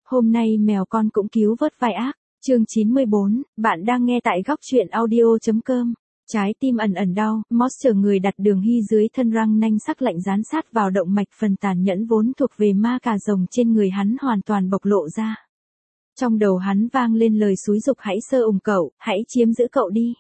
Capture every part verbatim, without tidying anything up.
Hôm nay mèo con cũng cứu vớt vai ác. Chương chín mươi bốn, bạn đang nghe tại góc truyện audio.com. Trái tim ẩn ẩn đau, Moss chờ người đặt Đường Hy dưới thân răng nanh sắc lạnh dán sát vào động mạch, phần tàn nhẫn vốn thuộc về ma cà rồng trên người hắn hoàn toàn bộc lộ ra. Trong đầu hắn vang lên lời xúi giục, hãy sơ ủng cậu, hãy chiếm giữ cậu đi.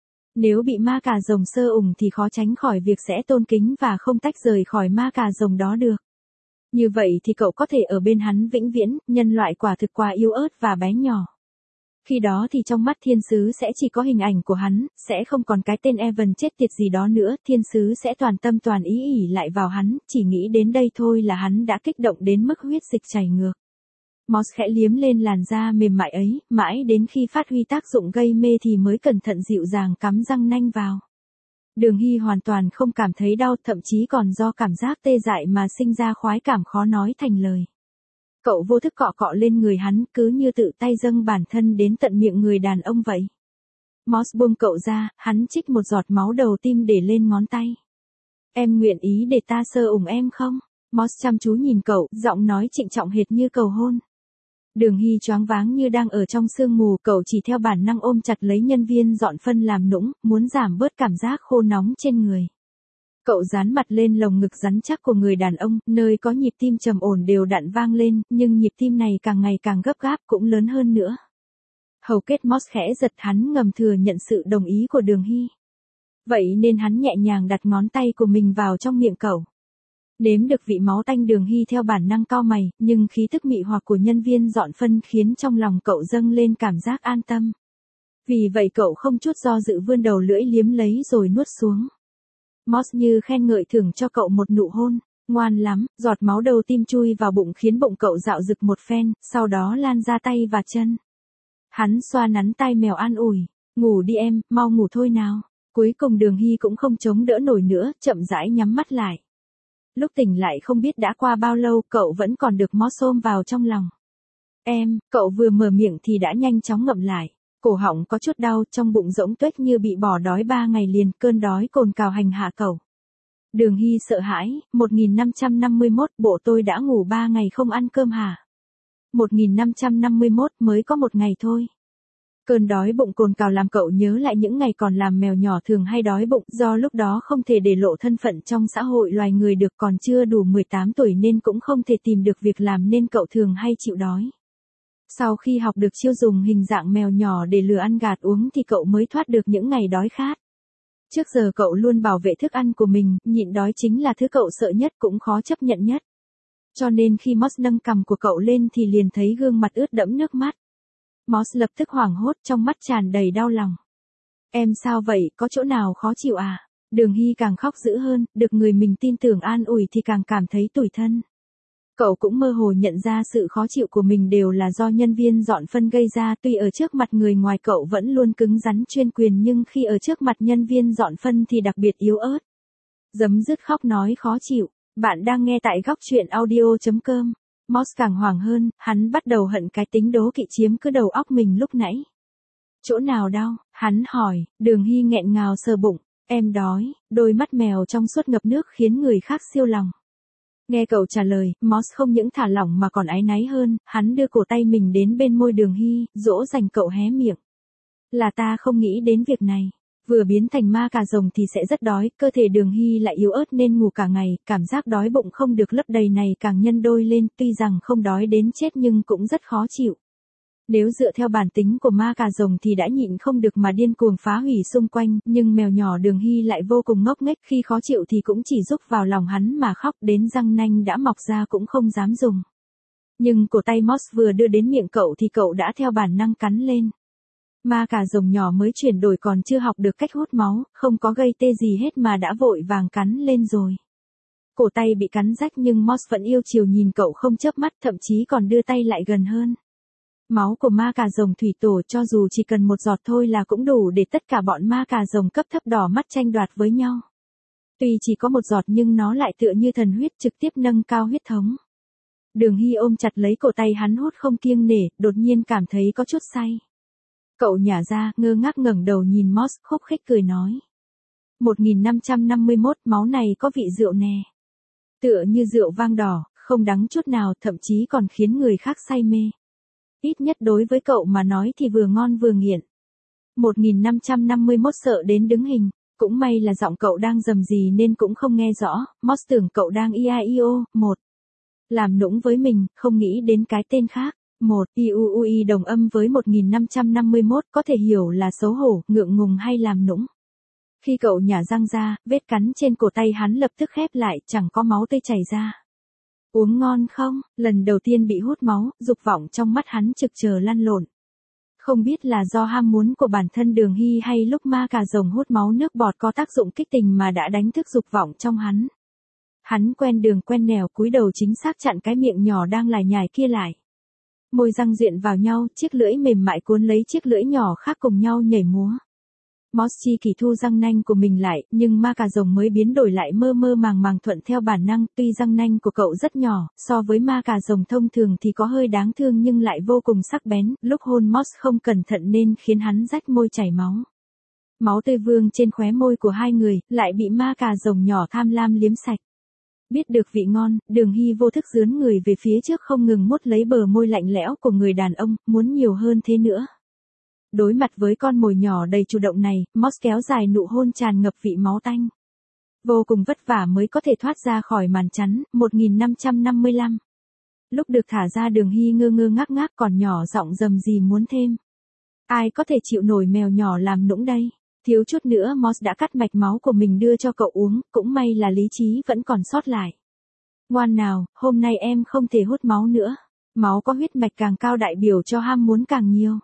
Nếu bị ma cà rồng sơ ủng thì khó tránh khỏi việc sẽ tôn kính và không tách rời khỏi ma cà rồng đó được. Như vậy thì cậu có thể ở bên hắn vĩnh viễn, nhân loại quả thực quá yếu ớt và bé nhỏ. Khi đó thì trong mắt thiên sứ sẽ chỉ có hình ảnh của hắn, sẽ không còn cái tên Evan chết tiệt gì đó nữa, thiên sứ sẽ toàn tâm toàn ý ỉ lại vào hắn, chỉ nghĩ đến đây thôi là hắn đã kích động đến mức huyết dịch chảy ngược. Moss khẽ liếm lên làn da mềm mại ấy, mãi đến khi phát huy tác dụng gây mê thì mới cẩn thận dịu dàng cắm răng nanh vào. Đường Hy hoàn toàn không cảm thấy đau, thậm chí còn do cảm giác tê dại mà sinh ra khoái cảm khó nói thành lời. Cậu vô thức cọ cọ lên người hắn, cứ như tự tay dâng bản thân đến tận miệng người đàn ông vậy. Moss buông cậu ra, hắn trích một giọt máu đầu tim để lên ngón tay. Em nguyện ý để ta sơ ủng em không? Moss chăm chú nhìn cậu, giọng nói trịnh trọng hệt như cầu hôn. Đường Hy choáng váng như đang ở trong sương mù, cậu chỉ theo bản năng ôm chặt lấy nhân viên dọn phân làm nũng, muốn giảm bớt cảm giác khô nóng trên người. Cậu dán mặt lên lồng ngực rắn chắc của người đàn ông, nơi có nhịp tim trầm ổn đều đặn vang lên, nhưng nhịp tim này càng ngày càng gấp gáp, cũng lớn hơn nữa. Hầu kết Moss khẽ giật, hắn ngầm thừa nhận sự đồng ý của Đường Hy. Vậy nên hắn nhẹ nhàng đặt ngón tay của mình vào trong miệng cậu. Nếm được vị máu tanh, Đường Hy theo bản năng cau mày, nhưng khí tức mị hoặc của nhân viên dọn phân khiến trong lòng cậu dâng lên cảm giác an tâm. Vì vậy cậu không chút do dự vươn đầu lưỡi liếm lấy rồi nuốt xuống. Moss như khen ngợi thưởng cho cậu một nụ hôn. Ngoan lắm, giọt máu đầu tim chui vào bụng khiến bụng cậu dạo rực một phen, sau đó lan ra tay và chân. Hắn xoa nắn tai mèo an ủi. Ngủ đi em, mau ngủ thôi nào. Cuối cùng Đường Hy cũng không chống đỡ nổi nữa, chậm rãi nhắm mắt lại. Lúc tỉnh lại không biết đã qua bao lâu, cậu vẫn còn được Moss ôm vào trong lòng. Em, cậu vừa mở miệng thì đã nhanh chóng ngậm lại. Cổ họng có chút đau, trong bụng rỗng tuếch như bị bỏ đói ba ngày liền, cơn đói cồn cào hành hạ cậu. Đường Hy sợ hãi. Một nghìn năm trăm năm mươi mốt, bộ tôi đã ngủ ba ngày không ăn cơm hả? Một nghìn năm trăm năm mươi mốt, mới có một ngày thôi. Cơn đói bụng cồn cào làm cậu nhớ lại những ngày còn làm mèo nhỏ thường hay đói bụng, do lúc đó không thể để lộ thân phận trong xã hội loài người được, còn chưa đủ mười tám tuổi nên cũng không thể tìm được việc làm nên cậu thường hay chịu đói. Sau khi học được chiêu dùng hình dạng mèo nhỏ để lừa ăn gạt uống thì cậu mới thoát được những ngày đói khát. Trước giờ cậu luôn bảo vệ thức ăn của mình, nhịn đói chính là thứ cậu sợ nhất cũng khó chấp nhận nhất. Cho nên khi Moss nâng cằm của cậu lên thì liền thấy gương mặt ướt đẫm nước mắt. Moss lập tức hoảng hốt, trong mắt tràn đầy đau lòng. Em sao vậy, có chỗ nào khó chịu à? Đường Hy càng khóc dữ hơn, được người mình tin tưởng an ủi thì càng cảm thấy tủi thân. Cậu cũng mơ hồ nhận ra sự khó chịu của mình đều là do nhân viên dọn phân gây ra, tuy ở trước mặt người ngoài cậu vẫn luôn cứng rắn chuyên quyền nhưng khi ở trước mặt nhân viên dọn phân thì đặc biệt yếu ớt. Giấm dứt khóc nói khó chịu. Bạn đang nghe tại góc truyện audio.com. Moss càng hoảng hơn, hắn bắt đầu hận cái tính đố kỵ chiếm cứ đầu óc mình lúc nãy. Chỗ nào đau? Hắn hỏi. Đường Hy nghẹn ngào sờ bụng. Em đói. Đôi mắt mèo trong suốt ngập nước khiến người khác siêu lòng. Nghe cậu trả lời, Moss không những thả lỏng mà còn áy náy hơn, hắn đưa cổ tay mình đến bên môi Đường Hy, dỗ dành cậu hé miệng. Là ta không nghĩ đến việc này. Vừa biến thành ma cà rồng thì sẽ rất đói, cơ thể Đường Hy lại yếu ớt nên ngủ cả ngày, cảm giác đói bụng không được lấp đầy này càng nhân đôi lên, tuy rằng không đói đến chết nhưng cũng rất khó chịu. Nếu dựa theo bản tính của ma cà rồng thì đã nhịn không được mà điên cuồng phá hủy xung quanh, nhưng mèo nhỏ Đường Hy lại vô cùng ngốc nghếch, khi khó chịu thì cũng chỉ rúc vào lòng hắn mà khóc, đến răng nanh đã mọc ra cũng không dám dùng. Nhưng cổ tay Moss vừa đưa đến miệng cậu thì cậu đã theo bản năng cắn lên. Ma cà rồng nhỏ mới chuyển đổi còn chưa học được cách hút máu, không có gây tê gì hết mà đã vội vàng cắn lên rồi. Cổ tay bị cắn rách nhưng Moss vẫn yêu chiều nhìn cậu không chớp mắt, thậm chí còn đưa tay lại gần hơn. Máu của ma cà rồng thủy tổ cho dù chỉ cần một giọt thôi là cũng đủ để tất cả bọn ma cà rồng cấp thấp đỏ mắt tranh đoạt với nhau. Tuy chỉ có một giọt nhưng nó lại tựa như thần huyết trực tiếp nâng cao huyết thống. Đường Hy ôm chặt lấy cổ tay hắn hút không kiêng nể, đột nhiên cảm thấy có chút say. Cậu nhả ra, ngơ ngác ngẩng đầu nhìn Moss, khúc khích cười nói. một nghìn năm trăm năm mươi mốt, máu này có vị rượu nè. Tựa như rượu vang đỏ, không đắng chút nào, thậm chí còn khiến người khác say mê. ít nhất đối với cậu mà nói thì vừa ngon vừa nghiện. một nghìn năm trăm năm mươi mốt sợ đến đứng hình, cũng may là giọng cậu đang rầm rì nên cũng không nghe rõ, Moss tưởng cậu đang i a i o, một. Làm nũng với mình, không nghĩ đến cái tên khác. một. i u u i đồng âm với một nghìn năm trăm năm mươi mốt có thể hiểu là xấu hổ, ngượng ngùng hay làm nũng. Khi cậu nhả răng ra, vết cắn trên cổ tay hắn lập tức khép lại, chẳng có máu tươi chảy ra. Uống ngon không? Lần đầu tiên bị hút máu, dục vọng trong mắt hắn trực chờ lăn lộn. Không biết là do ham muốn của bản thân Đường Hy hay lúc ma cà rồng hút máu nước bọt có tác dụng kích tình mà đã đánh thức dục vọng trong hắn. Hắn quen đường quen nẻo cúi đầu chính xác chặn cái miệng nhỏ đang lải nhải kia lại. Môi răng duyện vào nhau, chiếc lưỡi mềm mại cuốn lấy chiếc lưỡi nhỏ khác cùng nhau nhảy múa. Moss chi kỳ thu răng nanh của mình lại, nhưng ma cà rồng mới biến đổi lại mơ mơ màng màng thuận theo bản năng, tuy răng nanh của cậu rất nhỏ, so với ma cà rồng thông thường thì có hơi đáng thương nhưng lại vô cùng sắc bén, lúc hôn Moss không cẩn thận nên khiến hắn rách môi chảy máu. Máu tươi vương trên khóe môi của hai người, lại bị ma cà rồng nhỏ tham lam liếm sạch. Biết được vị ngon, Đường Hy vô thức dướn người về phía trước không ngừng mút lấy bờ môi lạnh lẽo của người đàn ông, muốn nhiều hơn thế nữa. Đối mặt với con mồi nhỏ đầy chủ động này, Moss kéo dài nụ hôn tràn ngập vị máu tanh. Vô cùng vất vả mới có thể thoát ra khỏi màn chắn, một nghìn năm trăm năm mươi lăm. Lúc được thả ra Đường Hy ngơ ngơ ngác ngác còn nhỏ giọng rầm rì muốn thêm. Ai có thể chịu nổi mèo nhỏ làm nũng đây? Thiếu chút nữa Moss đã cắt mạch máu của mình đưa cho cậu uống, cũng may là lý trí vẫn còn sót lại. Ngoan nào, hôm nay em không thể hút máu nữa. Máu có huyết mạch càng cao đại biểu cho ham muốn càng nhiều.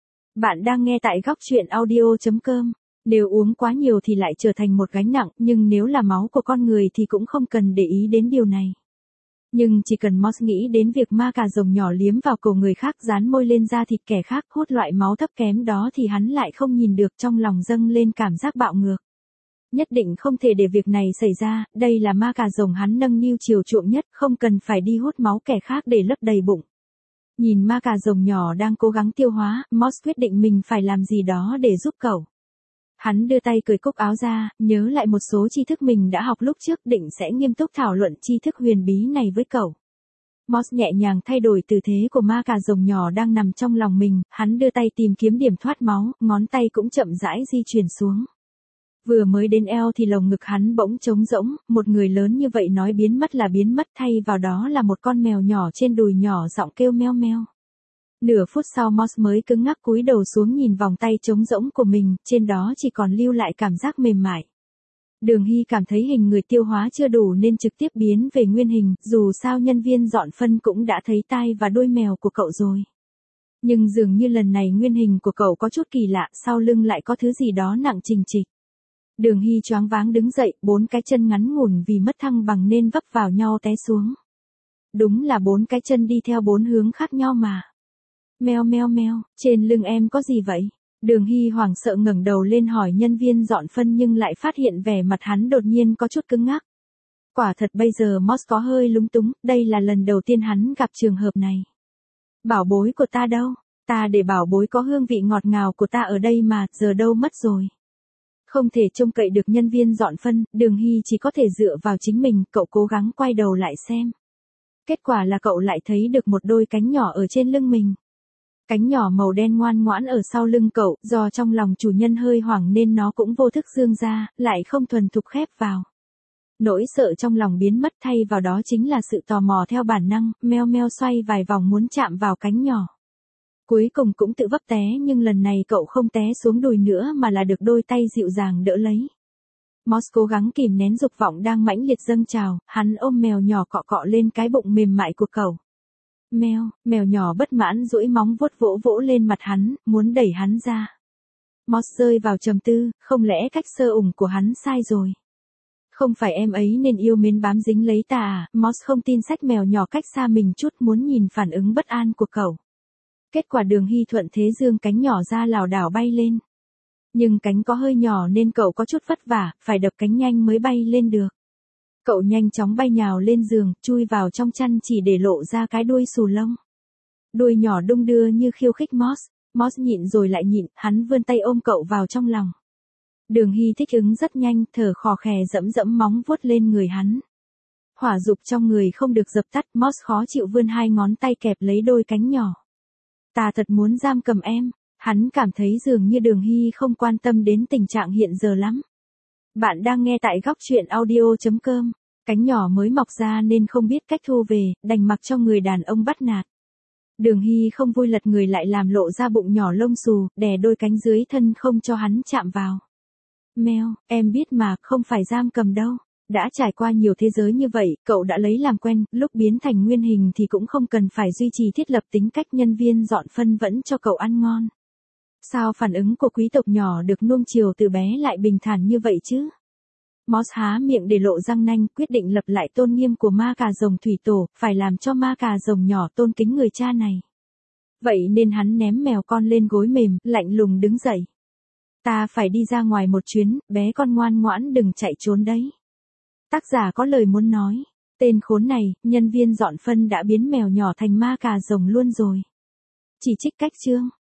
Bạn đang nghe tại góc truyện audio chấm com. Nếu uống quá nhiều thì lại trở thành một gánh nặng, nhưng nếu là máu của con người thì cũng không cần để ý đến điều này. Nhưng chỉ cần Moss nghĩ đến việc ma cà rồng nhỏ liếm vào cổ người khác dán môi lên da thịt kẻ khác hút loại máu thấp kém đó thì hắn lại không nhìn được trong lòng dâng lên cảm giác bạo ngược. Nhất định không thể để việc này xảy ra, đây là ma cà rồng hắn nâng niu chiều chuộng nhất, không cần phải đi hút máu kẻ khác để lấp đầy bụng. Nhìn ma cà rồng nhỏ đang cố gắng tiêu hóa, Moss quyết định mình phải làm gì đó để giúp cậu. Hắn đưa tay cởi cúc áo ra, nhớ lại một số tri thức mình đã học lúc trước định sẽ nghiêm túc thảo luận tri thức huyền bí này với cậu. Moss nhẹ nhàng thay đổi tư thế của ma cà rồng nhỏ đang nằm trong lòng mình, hắn đưa tay tìm kiếm điểm thoát máu, ngón tay cũng chậm rãi di chuyển xuống. Vừa mới đến eo thì lồng ngực hắn bỗng trống rỗng, một người lớn như vậy nói biến mất là biến mất thay vào đó là một con mèo nhỏ trên đùi nhỏ giọng kêu meo meo. Nửa phút sau Moss mới cứng ngắc cúi đầu xuống nhìn vòng tay trống rỗng của mình, trên đó chỉ còn lưu lại cảm giác mềm mại. Đường Hy cảm thấy hình người tiêu hóa chưa đủ nên trực tiếp biến về nguyên hình, dù sao nhân viên dọn phân cũng đã thấy tai và đuôi mèo của cậu rồi. Nhưng dường như lần này nguyên hình của cậu có chút kỳ lạ, sau lưng lại có thứ gì đó nặng trịch trịch. Đường Hy choáng váng đứng dậy, bốn cái chân ngắn ngủn vì mất thăng bằng nên vấp vào nhau té xuống. Đúng là bốn cái chân đi theo bốn hướng khác nhau mà. Meo meo meo, trên lưng em có gì vậy? Đường Hy hoảng sợ ngẩng đầu lên hỏi nhân viên dọn phân nhưng lại phát hiện vẻ mặt hắn đột nhiên có chút cứng ngắc. Quả thật bây giờ Moss có hơi lúng túng, đây là lần đầu tiên hắn gặp trường hợp này. Bảo bối của ta đâu? Ta để bảo bối có hương vị ngọt ngào của ta ở đây mà, giờ đâu mất rồi? Không thể trông cậy được nhân viên dọn phân, Đường Hy chỉ có thể dựa vào chính mình, cậu cố gắng quay đầu lại xem. Kết quả là cậu lại thấy được một đôi cánh nhỏ ở trên lưng mình. Cánh nhỏ màu đen ngoan ngoãn ở sau lưng cậu, do trong lòng chủ nhân hơi hoảng nên nó cũng vô thức dương ra, lại không thuần thục khép vào. Nỗi sợ trong lòng biến mất thay vào đó chính là sự tò mò theo bản năng, meo meo xoay vài vòng muốn chạm vào cánh nhỏ. Cuối cùng cũng tự vấp té nhưng lần này cậu không té xuống đùi nữa mà là được đôi tay dịu dàng đỡ lấy. Moss cố gắng kìm nén dục vọng đang mãnh liệt dâng trào, hắn ôm mèo nhỏ cọ cọ lên cái bụng mềm mại của cậu. Mèo, mèo nhỏ bất mãn duỗi móng vuốt vỗ vỗ lên mặt hắn, muốn đẩy hắn ra. Moss rơi vào trầm tư, không lẽ cách sơ ủng của hắn sai rồi? Không phải em ấy nên yêu mến bám dính lấy ta à? Moss không tin xách mèo nhỏ cách xa mình chút muốn nhìn phản ứng bất an của cậu. Kết quả Đường Hy thuận thế dương cánh nhỏ ra lảo đảo bay lên. Nhưng cánh có hơi nhỏ nên cậu có chút vất vả, phải đập cánh nhanh mới bay lên được. Cậu nhanh chóng bay nhào lên giường, chui vào trong chăn chỉ để lộ ra cái đuôi xù lông. Đuôi nhỏ đung đưa như khiêu khích Moss. Moss nhịn rồi lại nhịn, hắn vươn tay ôm cậu vào trong lòng. Đường Hy thích ứng rất nhanh, thở khò khè dẫm dẫm móng vuốt lên người hắn. Hỏa dục trong người không được dập tắt, Moss khó chịu vươn hai ngón tay kẹp lấy đôi cánh nhỏ. Ta thật muốn giam cầm em. Hắn cảm thấy dường như Đường Hy không quan tâm đến tình trạng hiện giờ lắm. Bạn đang nghe tại góc chuyện audio.com. Cánh nhỏ mới mọc ra nên không biết cách thu về, đành mặc cho người đàn ông bắt nạt. Đường Hy không vui lật người lại làm lộ ra bụng nhỏ lông xù, đè đôi cánh dưới thân không cho hắn chạm vào. Mèo, em biết mà, không phải giam cầm đâu. Đã trải qua nhiều thế giới như vậy, cậu đã lấy làm quen, lúc biến thành nguyên hình thì cũng không cần phải duy trì thiết lập tính cách nhân viên dọn phân vẫn cho cậu ăn ngon. Sao phản ứng của quý tộc nhỏ được nuông chiều từ bé lại bình thản như vậy chứ? Moss há miệng để lộ răng nanh, quyết định lập lại tôn nghiêm của ma cà rồng thủy tổ, phải làm cho ma cà rồng nhỏ tôn kính người cha này. Vậy nên hắn ném mèo con lên gối mềm, lạnh lùng đứng dậy. Ta phải đi ra ngoài một chuyến, bé con ngoan ngoãn đừng chạy trốn đấy. Tác giả có lời muốn nói. Tên khốn này, nhân viên dọn phân đã biến mèo nhỏ thành ma cà rồng luôn rồi. Chỉ trích cách chương.